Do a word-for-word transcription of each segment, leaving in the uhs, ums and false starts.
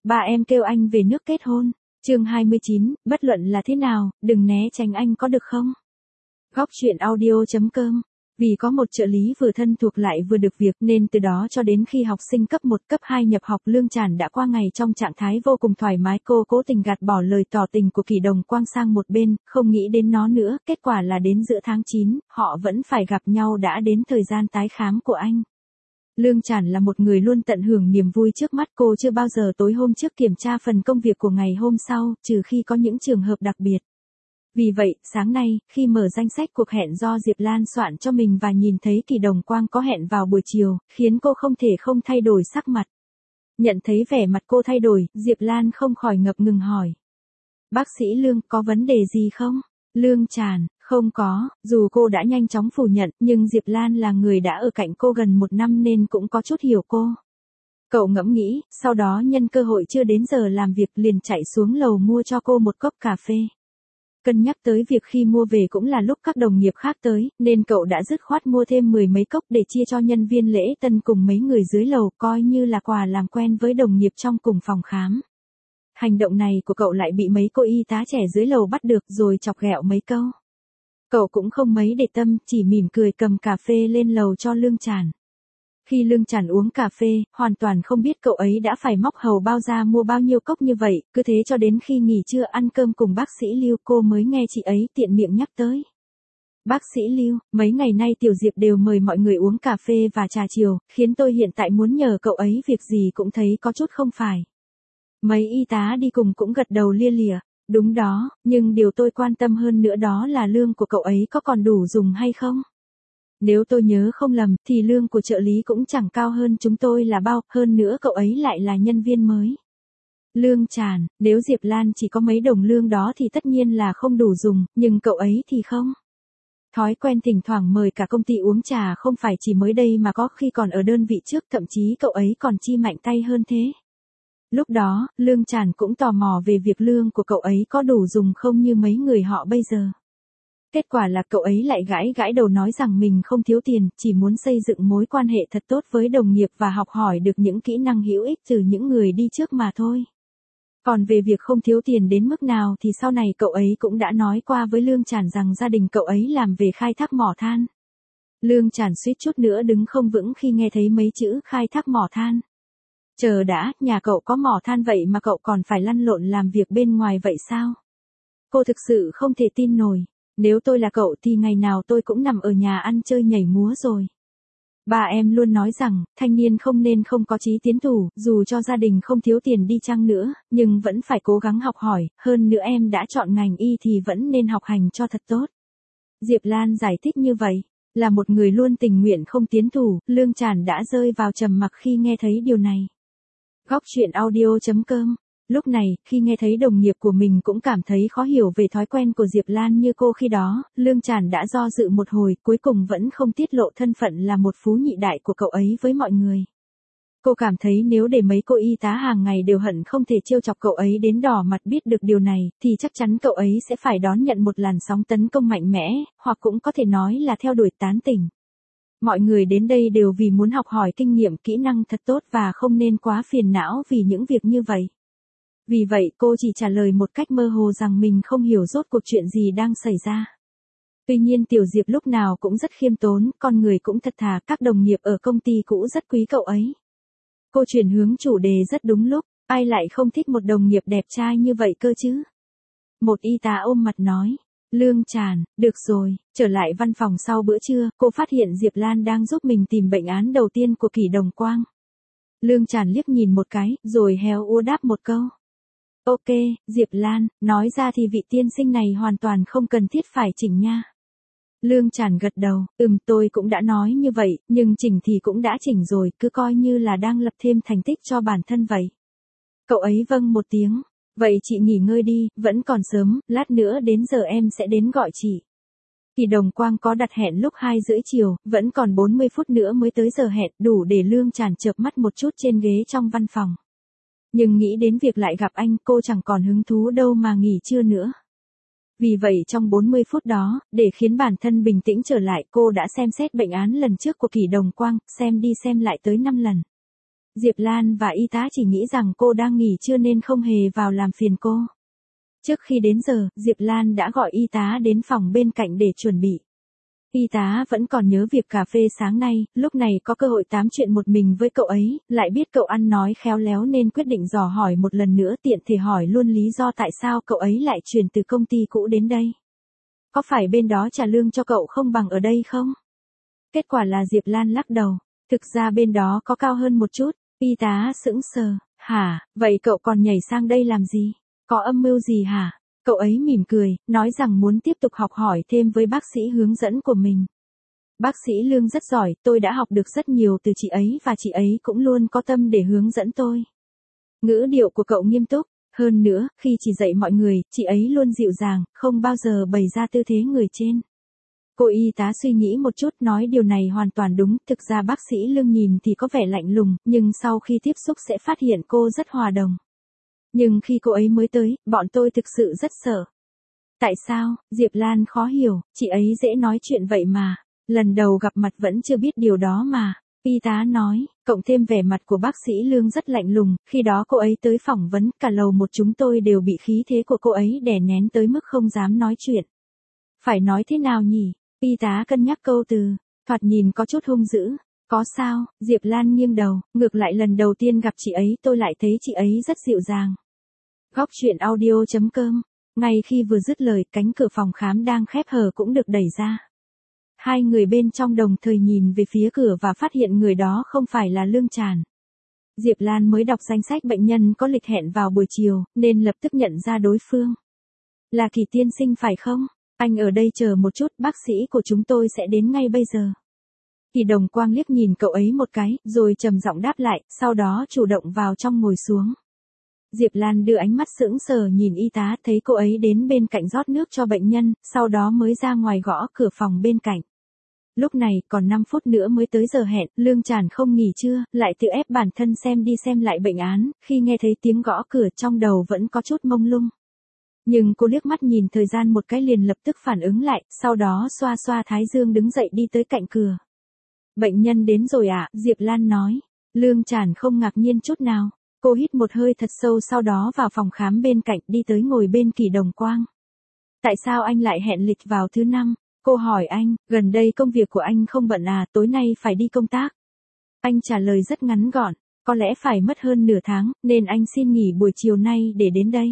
ba em kêu anh về nước kết hôn. Chương hai mươi chín, bất luận là thế nào, đừng né tránh anh có được không? Góc truyện audio chấm com. Vì có một trợ lý vừa thân thuộc lại vừa được việc nên từ đó cho đến khi học sinh cấp một cấp hai nhập học, Lương Tràn đã qua ngày trong trạng thái vô cùng thoải mái. Cô cố tình gạt bỏ lời tỏ tình của Kỷ Đồng Quang sang một bên, không nghĩ đến nó nữa. Kết quả là đến giữa tháng chín, họ vẫn phải gặp nhau, đã đến thời gian tái khám của anh. Lương Tràn là một người luôn tận hưởng niềm vui trước mắt. Cô chưa bao giờ tối hôm trước kiểm tra phần công việc của ngày hôm sau, trừ khi có những trường hợp đặc biệt. Vì vậy, sáng nay, khi mở danh sách cuộc hẹn do Diệp Lan soạn cho mình và nhìn thấy Kỷ Đồng Quang có hẹn vào buổi chiều, khiến cô không thể không thay đổi sắc mặt. Nhận thấy vẻ mặt cô thay đổi, Diệp Lan không khỏi ngập ngừng hỏi. Bác sĩ Lương, có vấn đề gì không? Lương Tràn, không có. Dù cô đã nhanh chóng phủ nhận, nhưng Diệp Lan là người đã ở cạnh cô gần một năm nên cũng có chút hiểu cô. Cậu ngẫm nghĩ, sau đó nhân cơ hội chưa đến giờ làm việc liền chạy xuống lầu mua cho cô một cốc cà phê. Cân nhắc tới việc khi mua về cũng là lúc các đồng nghiệp khác tới, nên cậu đã dứt khoát mua thêm mười mấy cốc để chia cho nhân viên lễ tân cùng mấy người dưới lầu, coi như là quà làm quen với đồng nghiệp trong cùng phòng khám. Hành động này của cậu lại bị mấy cô y tá trẻ dưới lầu bắt được rồi chọc ghẹo mấy câu. Cậu cũng không mấy để tâm, chỉ mỉm cười cầm cà phê lên lầu cho Lương Tràn. Khi Lương Tràn uống cà phê, hoàn toàn không biết cậu ấy đã phải móc hầu bao ra mua bao nhiêu cốc như vậy, cứ thế cho đến khi nghỉ trưa ăn cơm cùng bác sĩ Lưu cô mới nghe chị ấy tiện miệng nhắc tới. Bác sĩ Lưu, mấy ngày nay Tiểu Diệp đều mời mọi người uống cà phê và trà chiều, khiến tôi hiện tại muốn nhờ cậu ấy việc gì cũng thấy có chút không phải. Mấy y tá đi cùng cũng gật đầu lia lịa. Đúng đó, nhưng điều tôi quan tâm hơn nữa đó là lương của cậu ấy có còn đủ dùng hay không? Nếu tôi nhớ không lầm, thì lương của trợ lý cũng chẳng cao hơn chúng tôi là bao, hơn nữa cậu ấy lại là nhân viên mới. Lương Tràn, nếu Diệp Lan chỉ có mấy đồng lương đó thì tất nhiên là không đủ dùng, nhưng cậu ấy thì không. Thói quen thỉnh thoảng mời cả công ty uống trà không phải chỉ mới đây mà có khi còn ở đơn vị trước, thậm chí cậu ấy còn chi mạnh tay hơn thế. Lúc đó, Lương Tràn cũng tò mò về việc lương của cậu ấy có đủ dùng không như mấy người họ bây giờ. Kết quả là cậu ấy lại gãi gãi đầu nói rằng mình không thiếu tiền, chỉ muốn xây dựng mối quan hệ thật tốt với đồng nghiệp và học hỏi được những kỹ năng hữu ích từ những người đi trước mà thôi. Còn về việc không thiếu tiền đến mức nào thì sau này cậu ấy cũng đã nói qua với Lương Tràn rằng gia đình cậu ấy làm về khai thác mỏ than. Lương Tràn suýt chút nữa đứng không vững khi nghe thấy mấy chữ khai thác mỏ than. Chờ đã, nhà cậu có mỏ than vậy mà cậu còn phải lăn lộn làm việc bên ngoài vậy sao? Cô thực sự không thể tin nổi. Nếu tôi là cậu thì ngày nào tôi cũng nằm ở nhà ăn chơi nhảy múa rồi. Ba em luôn nói rằng, thanh niên không nên không có chí tiến thủ, dù cho gia đình không thiếu tiền đi chăng nữa, nhưng vẫn phải cố gắng học hỏi, hơn nữa em đã chọn ngành y thì vẫn nên học hành cho thật tốt. Diệp Lan giải thích như vậy, là một người luôn tình nguyện không tiến thủ, Lương Tràn đã rơi vào trầm mặc khi nghe thấy điều này. Góc truyện audio chấm com. Lúc này, khi nghe thấy đồng nghiệp của mình cũng cảm thấy khó hiểu về thói quen của Diệp Lan như cô khi đó, Lương Tràn đã do dự một hồi, cuối cùng vẫn không tiết lộ thân phận là một phú nhị đại của cậu ấy với mọi người. Cô cảm thấy nếu để mấy cô y tá hàng ngày đều hận không thể trêu chọc cậu ấy đến đỏ mặt biết được điều này, thì chắc chắn cậu ấy sẽ phải đón nhận một làn sóng tấn công mạnh mẽ, hoặc cũng có thể nói là theo đuổi tán tỉnh. Mọi người đến đây đều vì muốn học hỏi kinh nghiệm kỹ năng thật tốt và không nên quá phiền não vì những việc như vậy. Vì vậy cô chỉ trả lời một cách mơ hồ rằng mình không hiểu rốt cuộc chuyện gì đang xảy ra. Tuy nhiên Tiểu Diệp lúc nào cũng rất khiêm tốn, con người cũng thật thà, các đồng nghiệp ở công ty cũ rất quý cậu ấy. Cô chuyển hướng chủ đề rất đúng lúc, ai lại không thích một đồng nghiệp đẹp trai như vậy cơ chứ? Một y tá ôm mặt nói. Lương Tràn, được rồi, trở lại văn phòng sau bữa trưa, cô phát hiện Diệp Lan đang giúp mình tìm bệnh án đầu tiên của Kỷ Đồng Quang. Lương Tràn liếc nhìn một cái, rồi héo úa đáp một câu. Ok, Diệp Lan, nói ra thì vị tiên sinh này hoàn toàn không cần thiết phải chỉnh nha. Lương Tràn gật đầu, ừm tôi cũng đã nói như vậy, nhưng chỉnh thì cũng đã chỉnh rồi, cứ coi như là đang lập thêm thành tích cho bản thân vậy. Cậu ấy vâng một tiếng, vậy chị nghỉ ngơi đi, vẫn còn sớm, lát nữa đến giờ em sẽ đến gọi chị. Kỷ Đồng Quang có đặt hẹn lúc hai rưỡi chiều, vẫn còn bốn mươi phút nữa mới tới giờ hẹn, đủ để Lương Tràn chợp mắt một chút trên ghế trong văn phòng. Nhưng nghĩ đến việc lại gặp anh, cô chẳng còn hứng thú đâu mà nghỉ trưa nữa. Vì vậy trong bốn mươi phút đó, để khiến bản thân bình tĩnh trở lại, cô đã xem xét bệnh án lần trước của Kỷ Đồng Quang, xem đi xem lại tới năm lần. Diệp Lan và y tá chỉ nghĩ rằng cô đang nghỉ trưa nên không hề vào làm phiền cô. Trước khi đến giờ, Diệp Lan đã gọi y tá đến phòng bên cạnh để chuẩn bị. Y tá vẫn còn nhớ việc cà phê sáng nay, lúc này có cơ hội tám chuyện một mình với cậu ấy, lại biết cậu ăn nói khéo léo nên quyết định dò hỏi một lần nữa, tiện thể hỏi luôn lý do tại sao cậu ấy lại chuyển từ công ty cũ đến đây. Có phải bên đó trả lương cho cậu không bằng ở đây không? Kết quả là Diệp Lan lắc đầu. Thực ra bên đó có cao hơn một chút. Y tá sững sờ. Hả, vậy cậu còn nhảy sang đây làm gì? Có âm mưu gì hả? Cậu ấy mỉm cười, nói rằng muốn tiếp tục học hỏi thêm với bác sĩ hướng dẫn của mình. Bác sĩ Lương rất giỏi, tôi đã học được rất nhiều từ chị ấy và chị ấy cũng luôn có tâm để hướng dẫn tôi. Ngữ điệu của cậu nghiêm túc. Hơn nữa, khi chỉ dạy mọi người, chị ấy luôn dịu dàng, không bao giờ bày ra tư thế người trên. Cô y tá suy nghĩ một chút, nói điều này hoàn toàn đúng, thực ra bác sĩ Lương nhìn thì có vẻ lạnh lùng, nhưng sau khi tiếp xúc sẽ phát hiện cô rất hòa đồng. Nhưng khi cô ấy mới tới, bọn tôi thực sự rất sợ. Tại sao? Diệp Lan khó hiểu, chị ấy dễ nói chuyện vậy mà. Lần đầu gặp mặt vẫn chưa biết điều đó mà. Y tá nói, cộng thêm vẻ mặt của bác sĩ Lương rất lạnh lùng, khi đó cô ấy tới phỏng vấn, cả lầu một chúng tôi đều bị khí thế của cô ấy đè nén tới mức không dám nói chuyện. Phải nói thế nào nhỉ? Y tá cân nhắc câu từ, thoạt nhìn có chút hung dữ. Có sao? Diệp Lan nghiêng đầu, ngược lại lần đầu tiên gặp chị ấy tôi lại thấy chị ấy rất dịu dàng. Góc truyện audio chấm com. Ngay khi vừa dứt lời, cánh cửa phòng khám đang khép hờ cũng được đẩy ra. Hai người bên trong đồng thời nhìn về phía cửa và phát hiện người đó không phải là Lương Tràn. Diệp Lan mới đọc danh sách bệnh nhân có lịch hẹn vào buổi chiều, nên lập tức nhận ra đối phương. Là Kỳ tiên sinh phải không? Anh ở đây chờ một chút, bác sĩ của chúng tôi sẽ đến ngay bây giờ. Kỳ Đồng Quang liếc nhìn cậu ấy một cái, rồi trầm giọng đáp lại, sau đó chủ động vào trong ngồi xuống. Diệp Lan đưa ánh mắt sững sờ nhìn y tá, thấy cô ấy đến bên cạnh rót nước cho bệnh nhân, sau đó mới ra ngoài gõ cửa phòng bên cạnh. Lúc này, còn năm phút nữa mới tới giờ hẹn, Lương Tràn không nghỉ trưa, lại tự ép bản thân xem đi xem lại bệnh án, khi nghe thấy tiếng gõ cửa trong đầu vẫn có chút mông lung. Nhưng cô liếc mắt nhìn thời gian một cái liền lập tức phản ứng lại, sau đó xoa xoa thái dương đứng dậy đi tới cạnh cửa. Bệnh nhân đến rồi ạ, à? Diệp Lan nói. Lương Tràn không ngạc nhiên chút nào. Cô hít một hơi thật sâu sau đó vào phòng khám bên cạnh đi tới ngồi bên Kỳ Đồng Quang. Tại sao anh lại hẹn lịch vào thứ năm? Cô hỏi anh, gần đây công việc của anh không bận à, tối nay phải đi công tác. Anh trả lời rất ngắn gọn, có lẽ phải mất hơn nửa tháng, nên anh xin nghỉ buổi chiều nay để đến đây.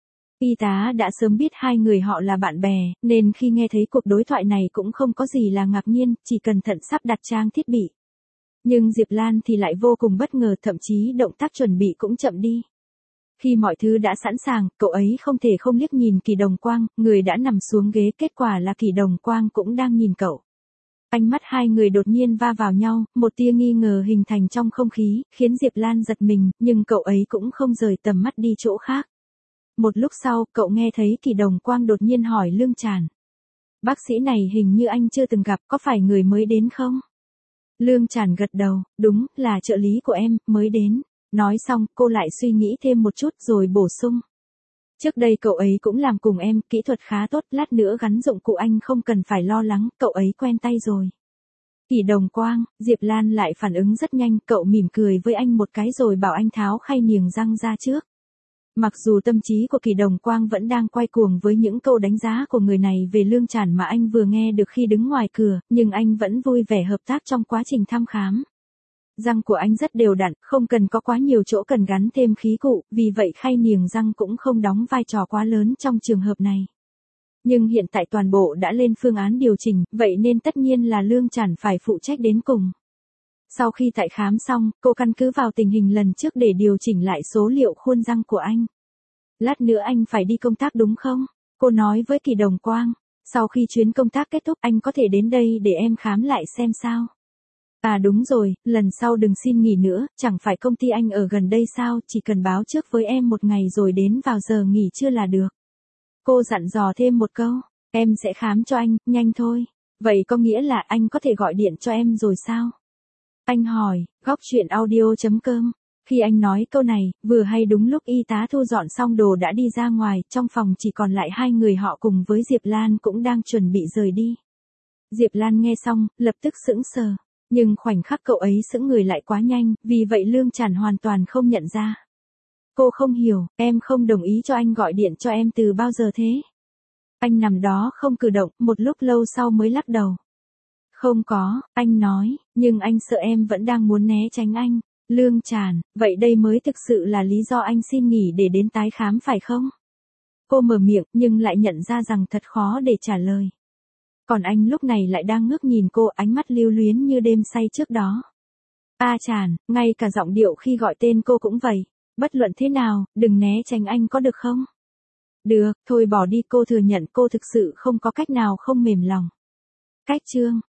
Y tá đã sớm biết hai người họ là bạn bè, nên khi nghe thấy cuộc đối thoại này cũng không có gì là ngạc nhiên, chỉ cẩn thận sắp đặt trang thiết bị. Nhưng Diệp Lan thì lại vô cùng bất ngờ, thậm chí động tác chuẩn bị cũng chậm đi. Khi mọi thứ đã sẵn sàng, cậu ấy không thể không liếc nhìn Kỳ Đồng Quang, người đã nằm xuống ghế, kết quả là Kỳ Đồng Quang cũng đang nhìn cậu. Ánh mắt hai người đột nhiên va vào nhau, một tia nghi ngờ hình thành trong không khí, khiến Diệp Lan giật mình, nhưng cậu ấy cũng không rời tầm mắt đi chỗ khác. Một lúc sau, cậu nghe thấy Kỳ Đồng Quang đột nhiên hỏi Lương Tràn. Bác sĩ này hình như anh chưa từng gặp, có phải người mới đến không? Lương Tràn gật đầu, đúng, là trợ lý của em, mới đến. Nói xong, cô lại suy nghĩ thêm một chút rồi bổ sung. Trước đây cậu ấy cũng làm cùng em, kỹ thuật khá tốt, lát nữa gắn dụng cụ anh không cần phải lo lắng, cậu ấy quen tay rồi. Kỳ Đồng Quang, Diệp Lan lại phản ứng rất nhanh, cậu mỉm cười với anh một cái rồi bảo anh tháo khay niềng răng ra trước. Mặc dù tâm trí của Kỳ Đồng Quang vẫn đang quay cuồng với những câu đánh giá của người này về Lương Tràn mà anh vừa nghe được khi đứng ngoài cửa, nhưng anh vẫn vui vẻ hợp tác trong quá trình thăm khám. Răng của anh rất đều đặn, không cần có quá nhiều chỗ cần gắn thêm khí cụ, vì vậy khay niềng răng cũng không đóng vai trò quá lớn trong trường hợp này. Nhưng hiện tại toàn bộ đã lên phương án điều chỉnh, vậy nên tất nhiên là Lương Tràn phải phụ trách đến cùng. Sau khi tại khám xong, cô căn cứ vào tình hình lần trước để điều chỉnh lại số liệu khuôn răng của anh. Lát nữa anh phải đi công tác đúng không? Cô nói với Kỳ Đồng Quang. Sau khi chuyến công tác kết thúc anh có thể đến đây để em khám lại xem sao. À đúng rồi, lần sau đừng xin nghỉ nữa, chẳng phải công ty anh ở gần đây sao, chỉ cần báo trước với em một ngày rồi đến vào giờ nghỉ trưa là được. Cô dặn dò thêm một câu, em sẽ khám cho anh, nhanh thôi. Vậy có nghĩa là anh có thể gọi điện cho em rồi sao? Anh hỏi, góc truyện audio chấm com. Khi anh nói câu này, vừa hay đúng lúc y tá thu dọn xong đồ đã đi ra ngoài, trong phòng chỉ còn lại hai người họ cùng với Diệp Lan cũng đang chuẩn bị rời đi. Diệp Lan nghe xong, lập tức sững sờ. Nhưng khoảnh khắc cậu ấy sững người lại quá nhanh, vì vậy Lương Tràn hoàn toàn không nhận ra. Cô không hiểu, em không đồng ý cho anh gọi điện cho em từ bao giờ thế? Anh nằm đó không cử động, một lúc lâu sau mới lắc đầu. Không có, anh nói, nhưng anh sợ em vẫn đang muốn né tránh anh. Lương Tràn, vậy đây mới thực sự là lý do anh xin nghỉ để đến tái khám phải không? Cô mở miệng nhưng lại nhận ra rằng thật khó để trả lời. Còn anh lúc này lại đang ngước nhìn cô, ánh mắt lưu luyến như đêm say trước đó. A Tràn, ngay cả giọng điệu khi gọi tên cô cũng vậy. Bất luận thế nào, đừng né tránh anh có được không? Được, thôi bỏ đi, cô thừa nhận cô thực sự không có cách nào không mềm lòng. Cách chương